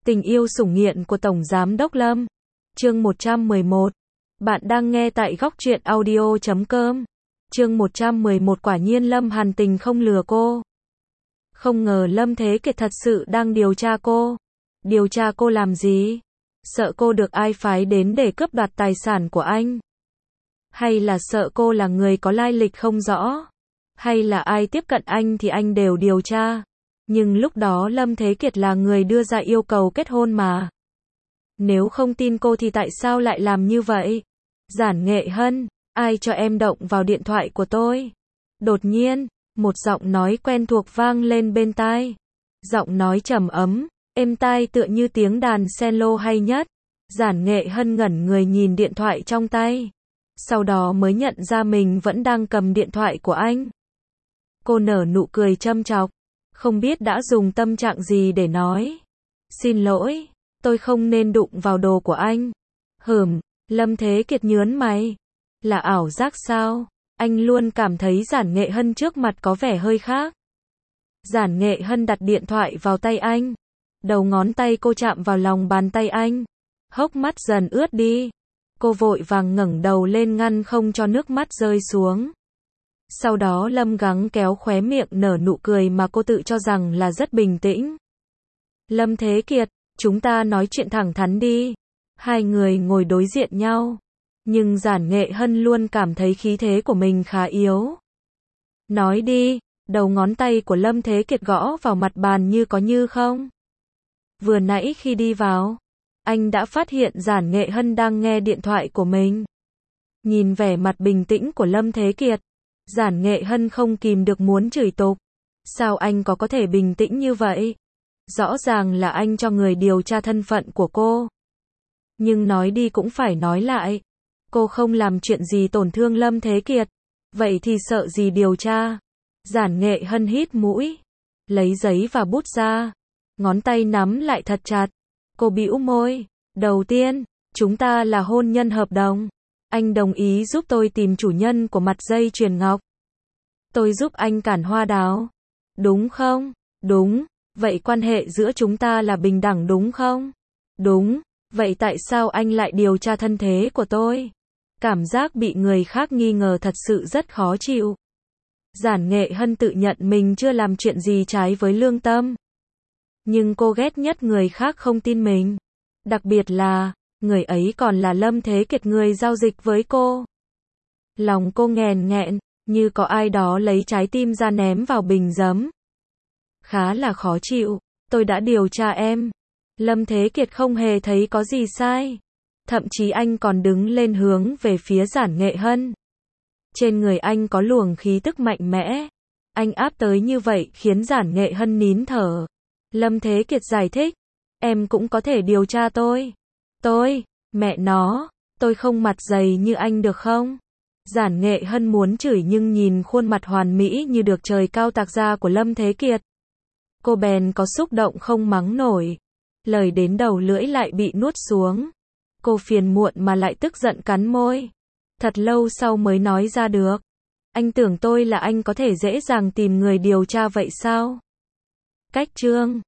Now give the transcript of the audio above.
Tình yêu sủng nghiện của Tổng Giám đốc Lâm. Chương 111. Bạn đang nghe tại góc truyện audio.com. Chương 111. Quả nhiên Lâm Hàn Tình không lừa cô. Không ngờ Lâm Thế Kiệt thật sự đang điều tra cô. Điều tra cô làm gì? Sợ cô được ai phái đến để cướp đoạt tài sản của anh? Hay là sợ cô là người có lai lịch không rõ? Hay là ai tiếp cận anh thì anh đều điều tra? Nhưng lúc đó Lâm Thế Kiệt là người đưa ra yêu cầu kết hôn mà. Nếu không tin cô thì tại sao lại làm như vậy? Giản Nghệ Hân, ai cho em động vào điện thoại của tôi? Đột nhiên, một giọng nói quen thuộc vang lên bên tai. Giọng nói trầm ấm, êm tai tựa như tiếng đàn cello hay nhất. Giản Nghệ Hân ngẩn người nhìn điện thoại trong tay. Sau đó mới nhận ra mình vẫn đang cầm điện thoại của anh. Cô nở nụ cười châm chọc. Không biết đã dùng tâm trạng gì để nói. Xin lỗi, tôi không nên đụng vào đồ của anh. Lâm Thế Kiệt nhớn mày. Là ảo giác sao? Anh luôn cảm thấy Giản Nghệ Hân trước mặt có vẻ hơi khác. Giản Nghệ Hân đặt điện thoại vào tay anh. Đầu ngón tay cô chạm vào lòng bàn tay anh. Hốc mắt dần ướt đi. Cô vội vàng ngẩng đầu lên ngăn không cho nước mắt rơi xuống. Sau đó Lâm gắng kéo khóe miệng nở nụ cười mà cô tự cho rằng là rất bình tĩnh. Lâm Thế Kiệt, chúng ta nói chuyện thẳng thắn đi. Hai người ngồi đối diện nhau. Nhưng Giản Nghệ Hân luôn cảm thấy khí thế của mình khá yếu. Nói đi, đầu ngón tay của Lâm Thế Kiệt gõ vào mặt bàn như có như không. Vừa nãy khi đi vào, anh đã phát hiện Giản Nghệ Hân đang nghe điện thoại của mình. Nhìn vẻ mặt bình tĩnh của Lâm Thế Kiệt, Giản Nghệ Hân không kìm được muốn chửi tục. Sao anh có thể bình tĩnh như vậy? Rõ ràng là anh cho người điều tra thân phận của cô. Nhưng nói đi cũng phải nói lại. Cô không làm chuyện gì tổn thương Lâm Thế Kiệt. Vậy thì sợ gì điều tra? Giản Nghệ Hân hít mũi. Lấy giấy và bút ra. Ngón tay nắm lại thật chặt. Cô bĩu môi. Đầu tiên, chúng ta là hôn nhân hợp đồng. Anh đồng ý giúp tôi tìm chủ nhân của mặt dây chuyền ngọc. Tôi giúp anh cản hoa đào. Đúng không? Đúng. Vậy quan hệ giữa chúng ta là bình đẳng đúng không? Đúng. Vậy tại sao anh lại điều tra thân thế của tôi? Cảm giác bị người khác nghi ngờ thật sự rất khó chịu. Giản Nghệ Hân tự nhận mình chưa làm chuyện gì trái với lương tâm. Nhưng cô ghét nhất người khác không tin mình. Đặc biệt là, người ấy còn là Lâm Thế Kiệt người giao dịch với cô. Lòng cô nghèn nghẹn, như có ai đó lấy trái tim ra ném vào bình giấm. Khá là khó chịu, tôi đã điều tra em. Lâm Thế Kiệt không hề thấy có gì sai. Thậm chí anh còn đứng lên hướng về phía Giản Nghệ Hân. Trên người anh có luồng khí tức mạnh mẽ. Anh áp tới như vậy khiến Giản Nghệ Hân nín thở. Lâm Thế Kiệt giải thích. Em cũng có thể điều tra tôi. Mẹ nó, tôi không mặt dày như anh được không? Giản Nghệ Hân muốn chửi nhưng nhìn khuôn mặt hoàn mỹ như được trời cao tạc ra của Lâm Thế Kiệt. Cô bèn có xúc động không mắng nổi. Lời đến đầu lưỡi lại bị nuốt xuống. Cô phiền muộn mà lại tức giận cắn môi. Thật lâu sau mới nói ra được. Anh tưởng tôi là anh có thể dễ dàng tìm người điều tra vậy sao? Cách chương